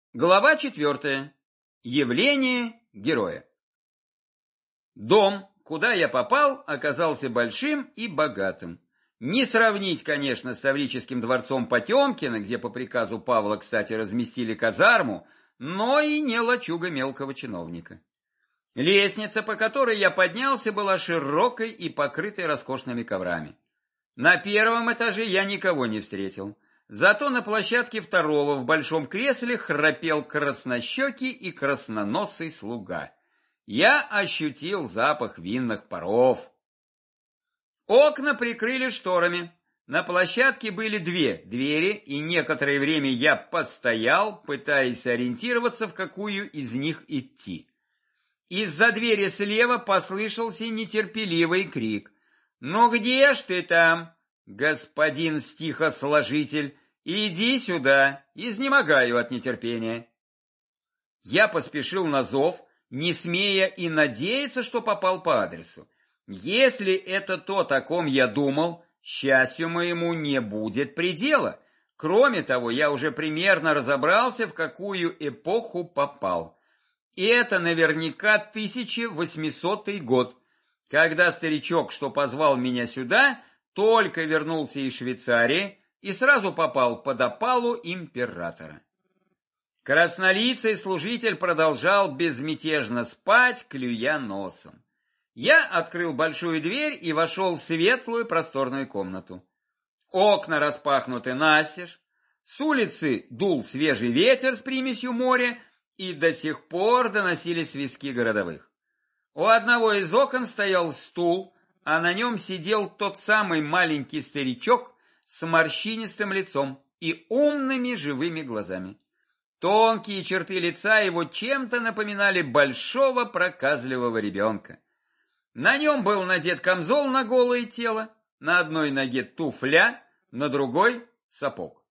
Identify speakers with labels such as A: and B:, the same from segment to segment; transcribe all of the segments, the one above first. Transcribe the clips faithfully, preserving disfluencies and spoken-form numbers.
A: Глава четвертая. Явление героя. Дом, куда я попал, оказался большим и богатым. Не сравнить, конечно, с Таврическим дворцом Потемкина, где по приказу Павла, кстати, разместили казарму, но и не лачуга мелкого чиновника. Лестница, по которой я поднялся, была широкой и покрытой роскошными коврами. На первом этаже я никого не встретил. Зато на площадке второго в большом кресле храпел краснощекий и красноносый слуга. Я ощутил запах винных паров. Окна прикрыли шторами. На площадке были две двери, и некоторое время я постоял, пытаясь ориентироваться, в какую из них идти. Из-за двери слева послышался нетерпеливый крик. «Ну где ж ты там, господин стихосложитель? Иди сюда, изнемогаю от нетерпения». Я поспешил на зов, не смея и надеяться, что попал по адресу. Если это то, о ком я думал, счастью моему не будет предела. Кроме того, я уже примерно разобрался, в какую эпоху попал. И это наверняка тысяча восьмисотый год, когда старичок, что позвал меня сюда, только вернулся из Швейцарии и сразу попал под опалу императора. Краснолицый служитель продолжал безмятежно спать, клюя носом. Я открыл большую дверь и вошел в светлую просторную комнату. Окна распахнуты настежь, с улицы дул свежий ветер с примесью моря, и до сих пор доносились свистки городовых. У одного из окон стоял стул, а на нем сидел тот самый маленький старичок с морщинистым лицом и умными живыми глазами. Тонкие черты лица его чем-то напоминали большого проказливого ребенка. На нем был надет камзол на голое тело, на одной ноге туфля, на другой сапог.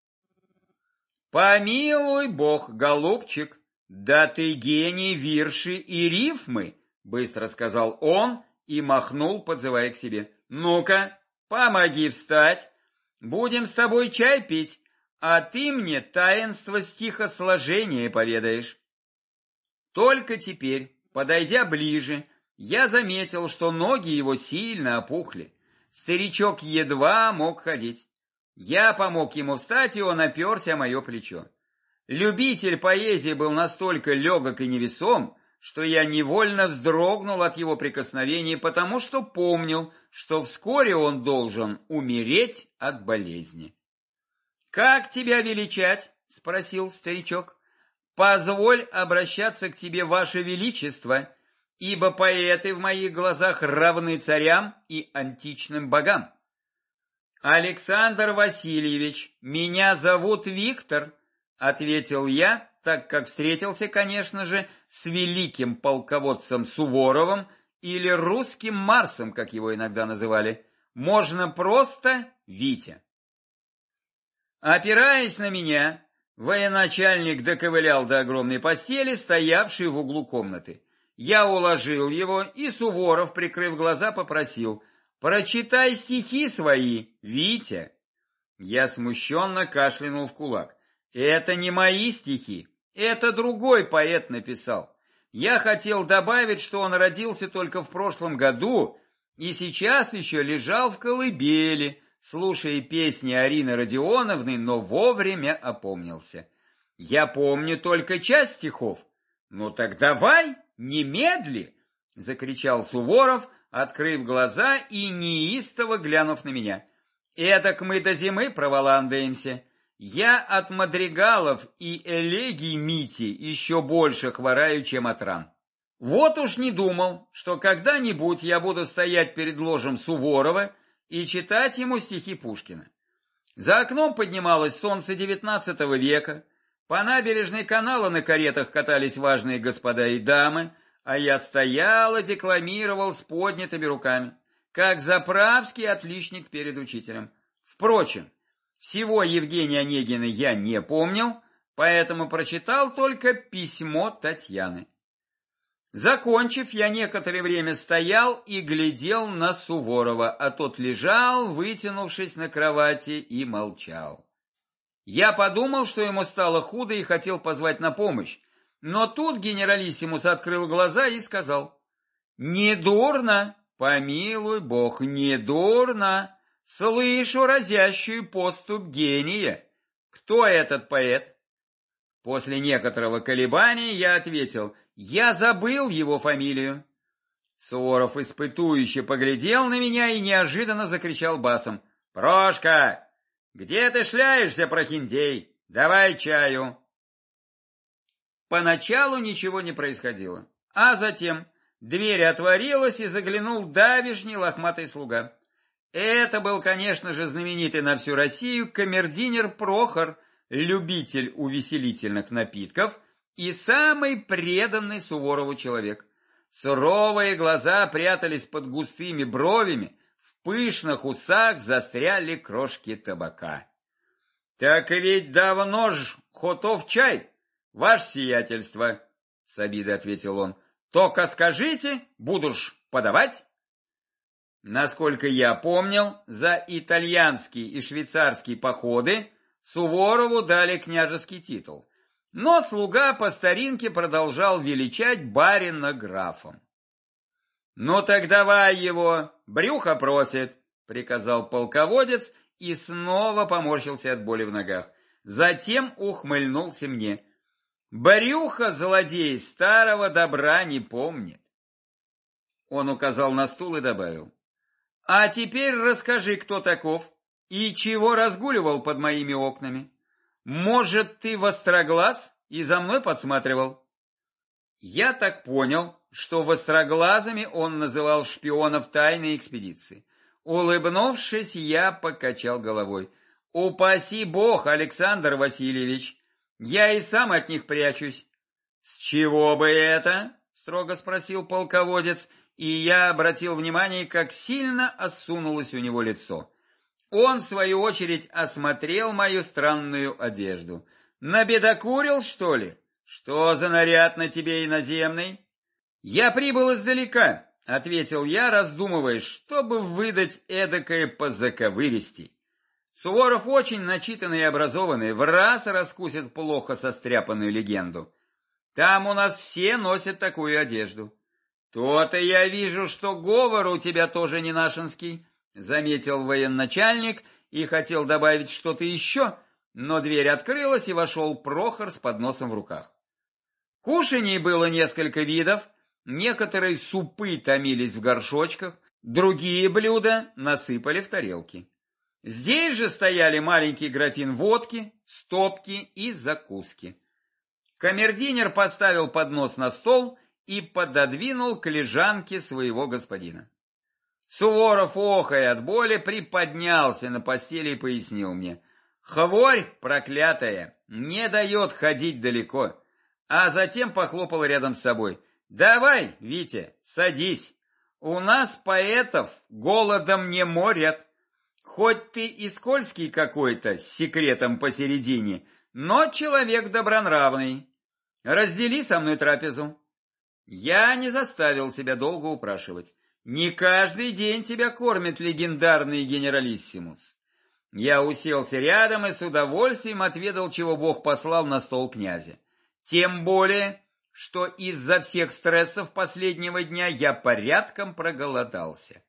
A: «Помилуй бог, голубчик, да ты гений вирши и рифмы», — быстро сказал он и махнул, подзывая к себе. «Ну-ка, помоги встать, будем с тобой чай пить, а ты мне таинство стихосложения поведаешь». Только теперь, подойдя ближе, я заметил, что ноги его сильно опухли. Старичок едва мог ходить. Я помог ему встать, и он оперся о мое плечо. Любитель поэзии был настолько легок и невесом, что я невольно вздрогнул от его прикосновений, потому что помнил, что вскоре он должен умереть от болезни. «Как тебя величать?» — спросил старичок. «Позволь обращаться к тебе, ваше величество, ибо поэты в моих глазах равны царям и античным богам». «Александр Васильевич, меня зовут Виктор», — ответил я, так как встретился, конечно же, с великим полководцем Суворовым или русским Марсом, как его иногда называли. Можно просто Витя. Опираясь на меня, военачальник доковылял до огромной постели, стоявшей в углу комнаты. Я уложил его, и Суворов, прикрыв глаза, попросил: «Прочитай стихи свои, Витя». Я смущенно кашлянул в кулак. «Это не мои стихи, это другой поэт написал. Я хотел добавить, что он родился только в прошлом году и сейчас еще лежал в колыбели, слушая песни Арины Родионовны, но вовремя опомнился. Я помню только часть стихов». «Ну так давай, немедли!» — закричал Суворов, открыв глаза и неистово глянув на меня. «Эдак мы до зимы проволандаемся. Я от мадригалов и элегий Мити еще больше хвораю, чем от ран. Вот уж не думал, что когда-нибудь я буду стоять перед ложем Суворова и читать ему стихи Пушкина. За окном поднималось солнце девятнадцатого века, по набережной канала на каретах катались важные господа и дамы, а я стоял и декламировал с поднятыми руками, как заправский отличник перед учителем. Впрочем, всего Евгения Онегина я не помнил, поэтому прочитал только письмо Татьяны. Закончив, я некоторое время стоял и глядел на Суворова, а тот лежал, вытянувшись на кровати, и молчал. Я подумал, что ему стало худо и хотел позвать на помощь, но тут генералиссимус открыл глаза и сказал: «Недурно, помилуй бог, недурно, слышу разящую поступь гения. Кто этот поэт?» После некоторого колебания я ответил: «Я забыл его фамилию». Суворов испытующе поглядел на меня и неожиданно закричал басом: «Прошка, где ты шляешься, прохиндей? Давай чаю!» Поначалу ничего не происходило, а затем дверь отворилась и заглянул давишний лохматый слуга. Это был, конечно же, знаменитый на всю Россию камердинер Прохор, любитель увеселительных напитков и самый преданный Суворову человек. Суровые глаза прятались под густыми бровями, в пышных усах застряли крошки табака. «Так ведь давно ж готов чай, ваше сиятельство», — с обидой ответил он. «Только скажите, буду ж подавать?» Насколько я помнил, за итальянские и швейцарские походы Суворову дали княжеский титул, но слуга по старинке продолжал величать барина графом. «Ну так давай его, брюхо просит», — приказал полководец и снова поморщился от боли в ногах. Затем ухмыльнулся мне. «Брюхо злодей старого добра не помнит». Он указал на стул и добавил: «А теперь расскажи, кто таков и чего разгуливал под моими окнами. Может, ты востроглаз и за мной подсматривал?» Я так понял, что востроглазами он называл шпионов тайной экспедиции. Улыбнувшись, я покачал головой. «Упаси бог, Александр Васильевич, я и сам от них прячусь». «С чего бы это?» — строго спросил полководец, и я обратил внимание, как сильно осунулось у него лицо. Он, в свою очередь, осмотрел мою странную одежду. «Набедокурил, что ли? Что за наряд на тебе иноземный?» «Я прибыл издалека», — ответил я, раздумывая, чтобы выдать эдакое позаковыристей. Суворов очень начитанный и образованный, в раз раскусит плохо состряпанную легенду. Там у нас все носят такую одежду. «То-то я вижу, что говор у тебя тоже не нашинский», — заметил военачальник и хотел добавить что-то еще, но дверь открылась, и вошел Прохор с подносом в руках. Кушаний было несколько видов, некоторые супы томились в горшочках, другие блюда насыпали в тарелки. Здесь же стояли маленький графин водки, стопки и закуски. Камердинер поставил поднос на стол и пододвинул к лежанке своего господина. Суворов, охая от боли, приподнялся на постели и пояснил мне: «Хворь проклятая не дает ходить далеко», а затем похлопал рядом с собой. «Давай, Витя, садись, у нас поэтов голодом не морят. Хоть ты и скользкий какой-то, с секретом посередине, но человек добронравный. Раздели со мной трапезу». Я не заставил себя долго упрашивать. Не каждый день тебя кормит легендарный генералиссимус. Я уселся рядом и с удовольствием отведал, чего Бог послал на стол князя. Тем более, что из-за всех стрессов последнего дня я порядком проголодался.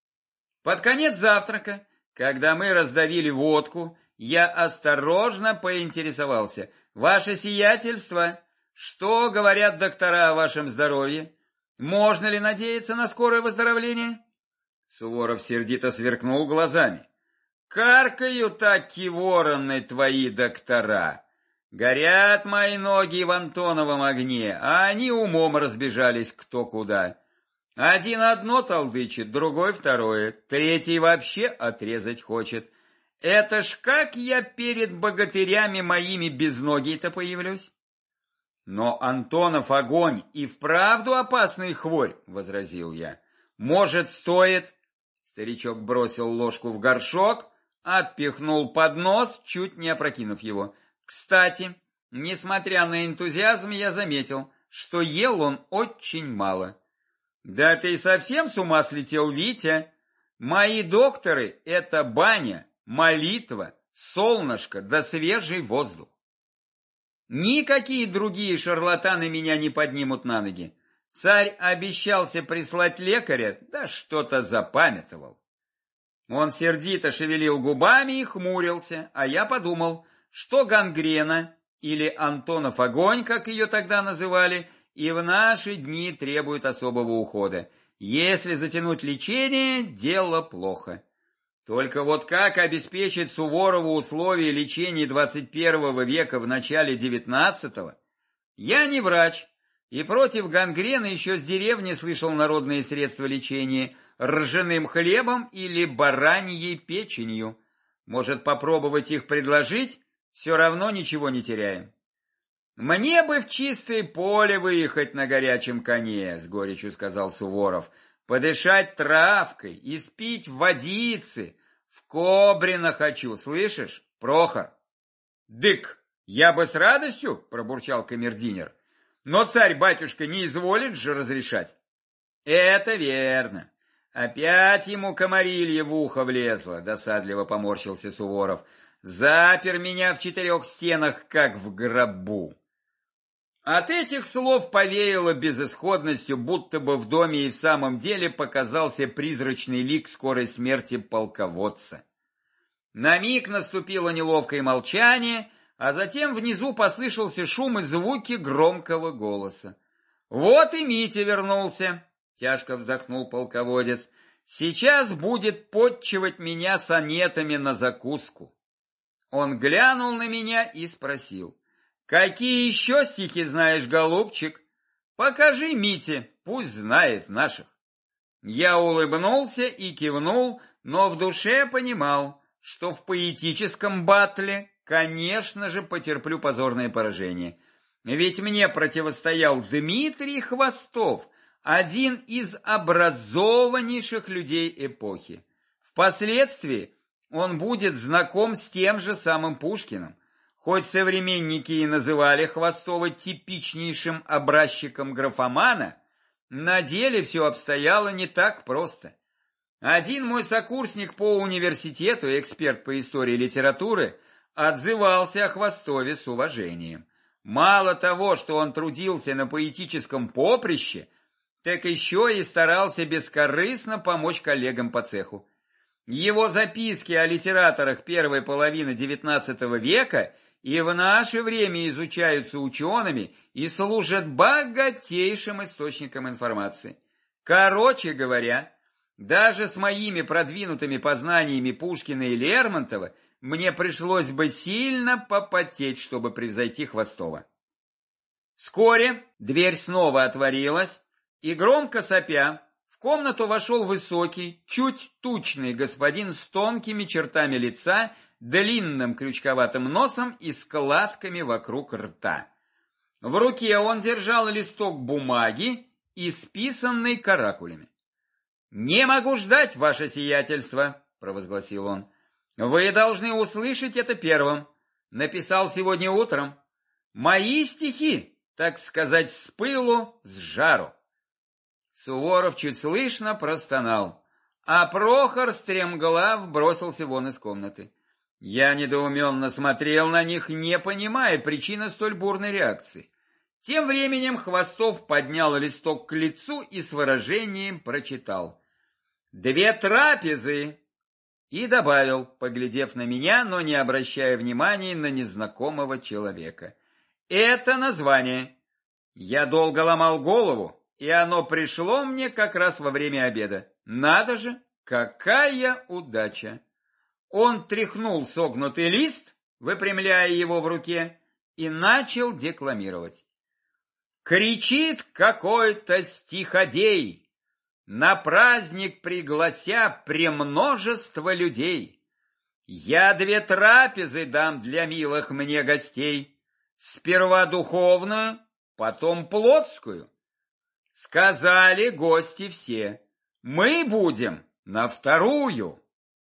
A: Под конец завтрака, когда мы раздавили водку, я осторожно поинтересовался: «Ваше сиятельство, что говорят доктора о вашем здоровье? Можно ли надеяться на скорое выздоровление?» Суворов сердито сверкнул глазами. «Каркают таки вороны твои доктора. Горят мои ноги в Антоновом огне, а они умом разбежались кто куда. Один одно толдычит, другой второе, третий вообще отрезать хочет. Это ж как я перед богатырями моими безногий-то появлюсь?» «Но Антонов огонь и вправду опасный хворь», — возразил я. «Может, стоит...» Старичок бросил ложку в горшок, отпихнул поднос, чуть не опрокинув его. Кстати, несмотря на энтузиазм, я заметил, что ел он очень мало. «Да ты совсем с ума слетел, Витя? Мои докторы — это баня, молитва, солнышко да свежий воздух. Никакие другие шарлатаны меня не поднимут на ноги. Царь обещался прислать лекаря, да что-то запамятовал. Он сердито шевелил губами и хмурился, а я подумал, что гангрена, или Антонов огонь, как ее тогда называли, и в наши дни требует особого ухода. Если затянуть лечение, дело плохо. Только вот как обеспечить Суворову условия лечения двадцать первого века в начале девятнадцатого? Я не врач, и против гангрены еще с деревни слышал народные средства лечения ржаным хлебом или бараньей печенью. Может, попробовать их предложить? Все равно ничего не теряем. Мне бы в чистое поле выехать на горячем коне, с горечью сказал Суворов, подышать травкой, испить водицы. В Кобрина хочу, слышишь, Прохор? Дык, я бы с радостью, пробурчал камердинер, но царь-батюшка не изволит же разрешать. Это верно. Опять ему комарилье в ухо влезло, досадливо поморщился Суворов. Запер меня в четырех стенах, как в гробу. От этих слов повеяло безысходностью, будто бы в доме и в самом деле показался призрачный лик скорой смерти полководца. На миг наступило неловкое молчание, а затем внизу послышался шум и звуки громкого голоса. «Вот и Митя вернулся», — тяжко вздохнул полководец. «Сейчас будет подчивать меня сонетами на закуску». Он глянул на меня и спросил: «Какие еще стихи знаешь, голубчик? Покажи Мите, пусть знает наших». Я улыбнулся и кивнул, но в душе понимал, что в поэтическом батле, конечно же, потерплю позорное поражение. Ведь мне противостоял Дмитрий Хвостов, один из образованнейших людей эпохи. Впоследствии он будет знаком с тем же самым Пушкиным, хоть современники и называли Хвостова типичнейшим образчиком графомана, на деле все обстояло не так просто. Один мой сокурсник по университету, эксперт по истории литературы, отзывался о Хвостове с уважением. Мало того, что он трудился на поэтическом поприще, так еще и старался бескорыстно помочь коллегам по цеху. Его записки о литераторах первой половины девятнадцатого века и в наше время изучаются учеными и служат богатейшим источником информации. Короче говоря, даже с моими продвинутыми познаниями Пушкина и Лермонтова мне пришлось бы сильно попотеть, чтобы превзойти Хвостова. Вскоре дверь снова отворилась, и громко сопя в комнату вошел высокий, чуть тучный господин с тонкими чертами лица, длинным крючковатым носом и складками вокруг рта. В руке он держал листок бумаги, исписанный каракулями. «Не могу ждать, ваше сиятельство», — провозгласил он. «Вы должны услышать это первым. Написал сегодня утром. Мои стихи, так сказать, с пылу, с жару». Суворов чуть слышно простонал, а Прохор стремглав бросился вон из комнаты. Я недоуменно смотрел на них, не понимая причины столь бурной реакции. Тем временем Хвостов поднял листок к лицу и с выражением прочитал: «Две трапезы!» и добавил, поглядев на меня, но не обращая внимания на незнакомого человека: «Это название. Я долго ломал голову, и оно пришло мне как раз во время обеда. Надо же, какая удача!» Он тряхнул согнутый лист, выпрямляя его в руке, и начал декламировать. «Кричит какой-то стиходей, на праздник приглася премножество людей. Я две трапезы дам для милых мне гостей, сперва духовную, потом плотскую. Сказали гости все, мы будем на вторую».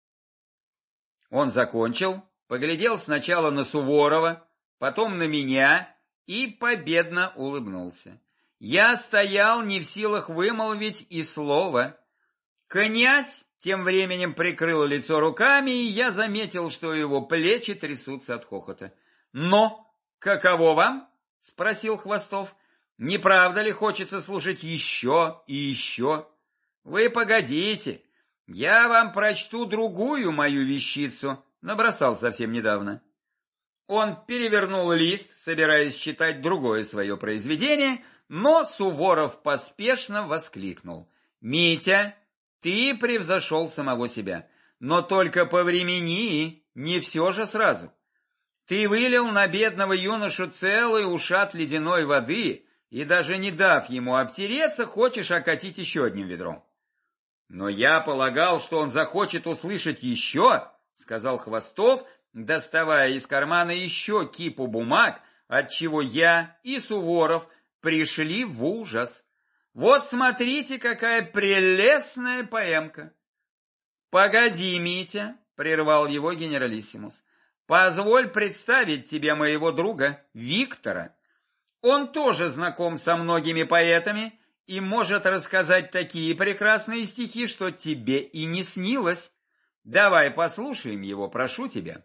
A: Он закончил, поглядел сначала на Суворова, потом на меня и победно улыбнулся. Я стоял не в силах вымолвить и слова. Князь тем временем прикрыл лицо руками, и я заметил, что его плечи трясутся от хохота. «Но каково вам?» — спросил Хвостов. «Не правда ли хочется слушать еще и еще? Вы погодите, я вам прочту другую мою вещицу», — набросал совсем недавно. Он перевернул лист, собираясь читать другое свое произведение, но Суворов поспешно воскликнул: «Митя, ты превзошел самого себя, но только повремени, не все же сразу. Ты вылил на бедного юношу целый ушат ледяной воды и, даже не дав ему обтереться, хочешь окатить еще одним ведром». «Но я полагал, что он захочет услышать еще», — сказал Хвостов, доставая из кармана еще кипу бумаг, отчего я и Суворов пришли в ужас. «Вот смотрите, какая прелестная поэмка!» «Погоди, Митя», — прервал его генералиссимус, — «позволь представить тебе моего друга Виктора. Он тоже знаком со многими поэтами и может рассказать такие прекрасные стихи, что тебе и не снилось. Давай послушаем его, прошу тебя».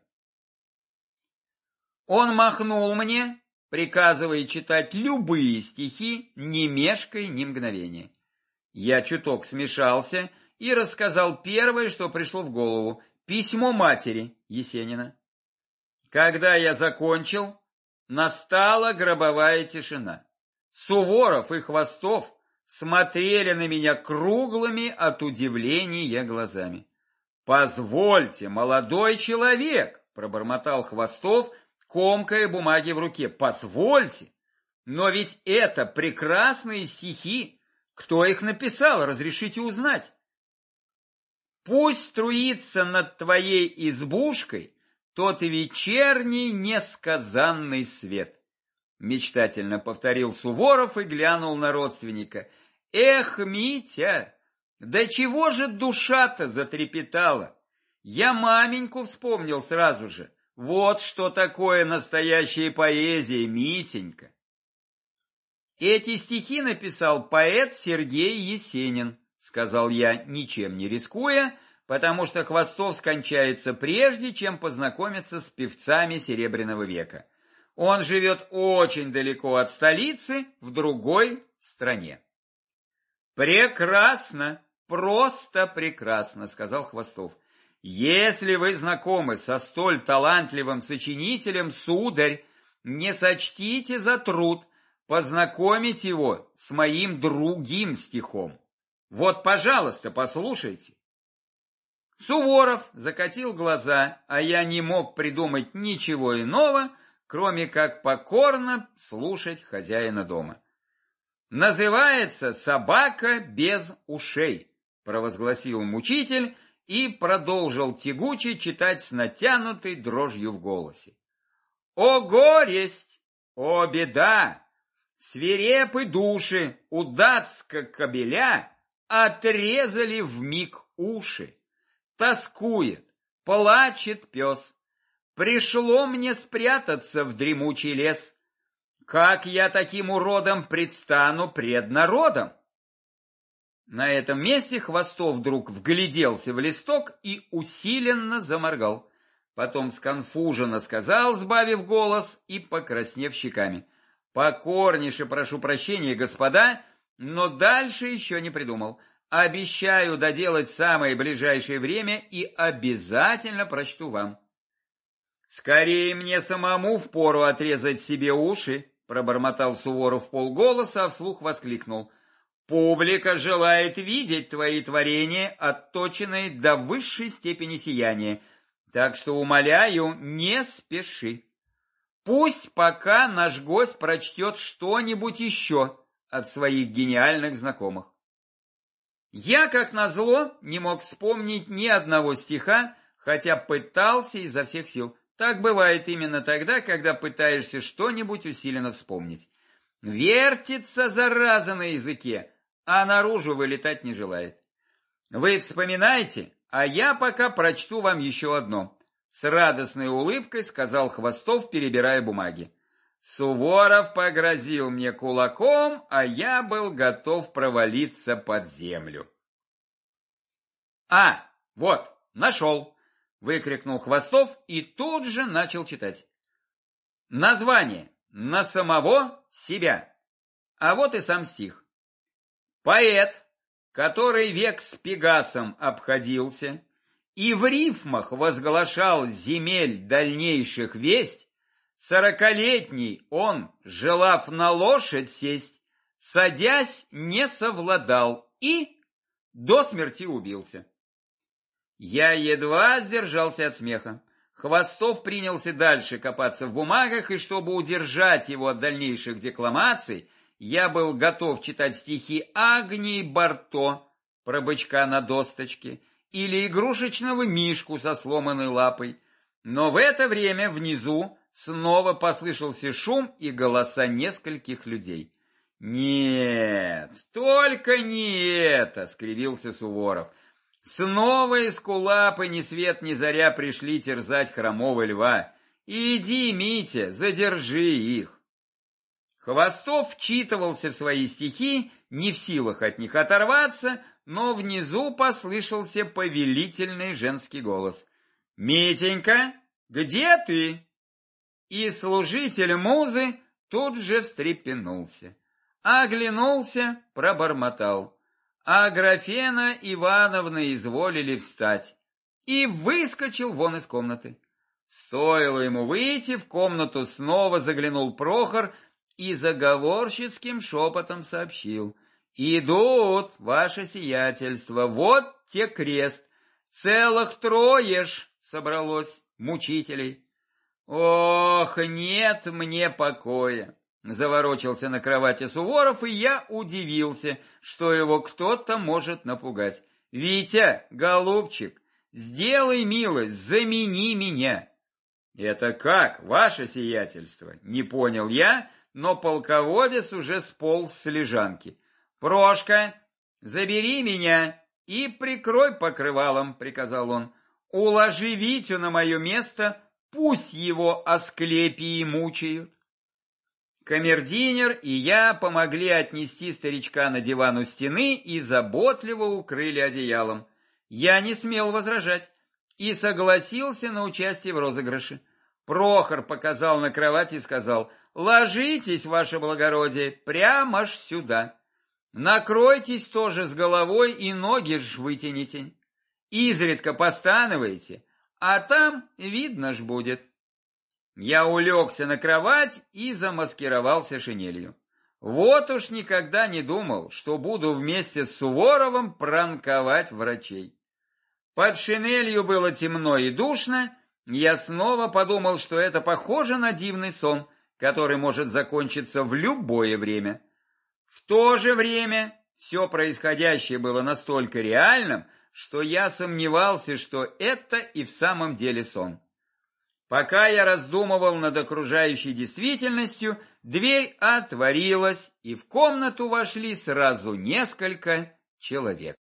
A: Он махнул мне, приказывая читать любые стихи, не мешкая ни мгновения. Я чуток смешался и рассказал первое, что пришло в голову — письмо матери Есенина. Когда я закончил, настала гробовая тишина. Суворов и Хвостов смотрели на меня круглыми от удивления глазами. «Позвольте, молодой человек», — пробормотал Хвостов, комкая бумаги в руке, — «позвольте, но ведь это прекрасные стихи. Кто их написал, разрешите узнать?» «Пусть струится над твоей избушкой тот вечерний несказанный свет», — мечтательно повторил Суворов и глянул на родственника. «Эх, Митя, да чего же душа-то затрепетала? Я маменьку вспомнил сразу же. Вот что такое настоящая поэзия, Митенька». «Эти стихи написал поэт Сергей Есенин», — сказал я, ничем не рискуя, потому что Хвостов скончается прежде, чем познакомиться с певцами Серебряного века. Он живет очень далеко от столицы, в другой стране. «Прекрасно, просто прекрасно», — сказал Хвостов. «Если вы знакомы со столь талантливым сочинителем, сударь, не сочтите за труд познакомить его с моим другим стихом. Вот, пожалуйста, послушайте». Суворов закатил глаза, а я не мог придумать ничего иного, кроме как покорно слушать хозяина дома. «Называется «Собака без ушей», — провозгласил мучитель, и продолжил тягуче читать с натянутой дрожью в голосе. «О горесть! О беда! Свирепы души у датска кобеля отрезали вмиг уши. Тоскует, плачет пес. Пришло мне спрятаться в дремучий лес. Как я таким уродом предстану пред народом?» На этом месте Хвостов вдруг вгляделся в листок и усиленно заморгал. Потом сконфуженно сказал, сбавив голос и покраснев щеками: «Покорнейше прошу прощения, господа, но дальше еще не придумал. Обещаю доделать в самое ближайшее время и обязательно прочту вам». «Скорее мне самому впору отрезать себе уши», — пробормотал Суворов вполголоса, а вслух воскликнул: «Публика желает видеть твои творения, отточенные до высшей степени сияния, так что, умоляю, не спеши. Пусть пока наш гость прочтет что-нибудь еще от своих гениальных знакомых». Я, как назло, не мог вспомнить ни одного стиха, хотя пытался изо всех сил. Так бывает именно тогда, когда пытаешься что-нибудь усиленно вспомнить. Вертится, зараза, на языке, а наружу вылетать не желает. Вы вспоминайте, а я пока прочту вам еще одно. С радостной улыбкой сказал Хвостов, перебирая бумаги. Суворов погрозил мне кулаком, а я был готов провалиться под землю. А, вот, нашел, выкрикнул Хвостов и тут же начал читать. Название «На самого себя». А вот и сам стих. Поэт, который век с Пегасом обходился и в рифмах возглашал земель дальнейших весть, сорокалетний он, желав на лошадь сесть, садясь, не совладал и до смерти убился. Я едва сдержался от смеха. Хвостов принялся дальше копаться в бумагах, и чтобы удержать его от дальнейших декламаций, я был готов читать стихи Агнии Барто про бычка на досточке или игрушечного мишку со сломанной лапой. Но в это время внизу снова послышался шум и голоса нескольких людей. «Нет, только не это!» — скривился Суворов. «Снова эскулапы ни свет ни заря пришли терзать хромого льва. Иди, Митя, задержи их!» Хвостов вчитывался в свои стихи, не в силах от них оторваться, но внизу послышался повелительный женский голос. «Митенька, где ты?» И служитель музы тут же встрепенулся. Оглянулся, пробормотал. А Аграфена Ивановна изволили встать. И выскочил вон из комнаты. Стоило ему выйти, в комнату снова заглянул Прохор и заговорщицким шепотом сообщил. «Идут, ваше сиятельство, вот те крест. Целых трое ж собралось мучителей». «Ох, нет мне покоя!» Заворочился на кровати Суворов, и я удивился, что его кто-то может напугать. «Витя, голубчик, сделай милость, замени меня!» «Это как, ваше сиятельство?» Не понял я, но полководец уже сполз с лежанки. «Прошка, забери меня и прикрой покрывалом», — приказал он. «Уложи Витю на мое место, пусть его Асклепии мучают». Камердинер и я помогли отнести старичка на диван у стены и заботливо укрыли одеялом. Я не смел возражать и согласился на участие в розыгрыше. Прохор показал на кровать и сказал: «Ложитесь, ваше благородие, прямо ж сюда. Накройтесь тоже с головой и ноги ж вытяните. Изредка постанывайте, а там видно ж будет». Я улегся на кровать и замаскировался шинелью. Вот уж никогда не думал, что буду вместе с Суворовым пранковать врачей. Под шинелью было темно и душно. Я снова подумал, что это похоже на дивный сон, который может закончиться в любое время. В то же время все происходящее было настолько реальным, что я сомневался, что это и в самом деле сон. Пока я раздумывал над окружающей действительностью, дверь отворилась, и в комнату вошли сразу несколько человек.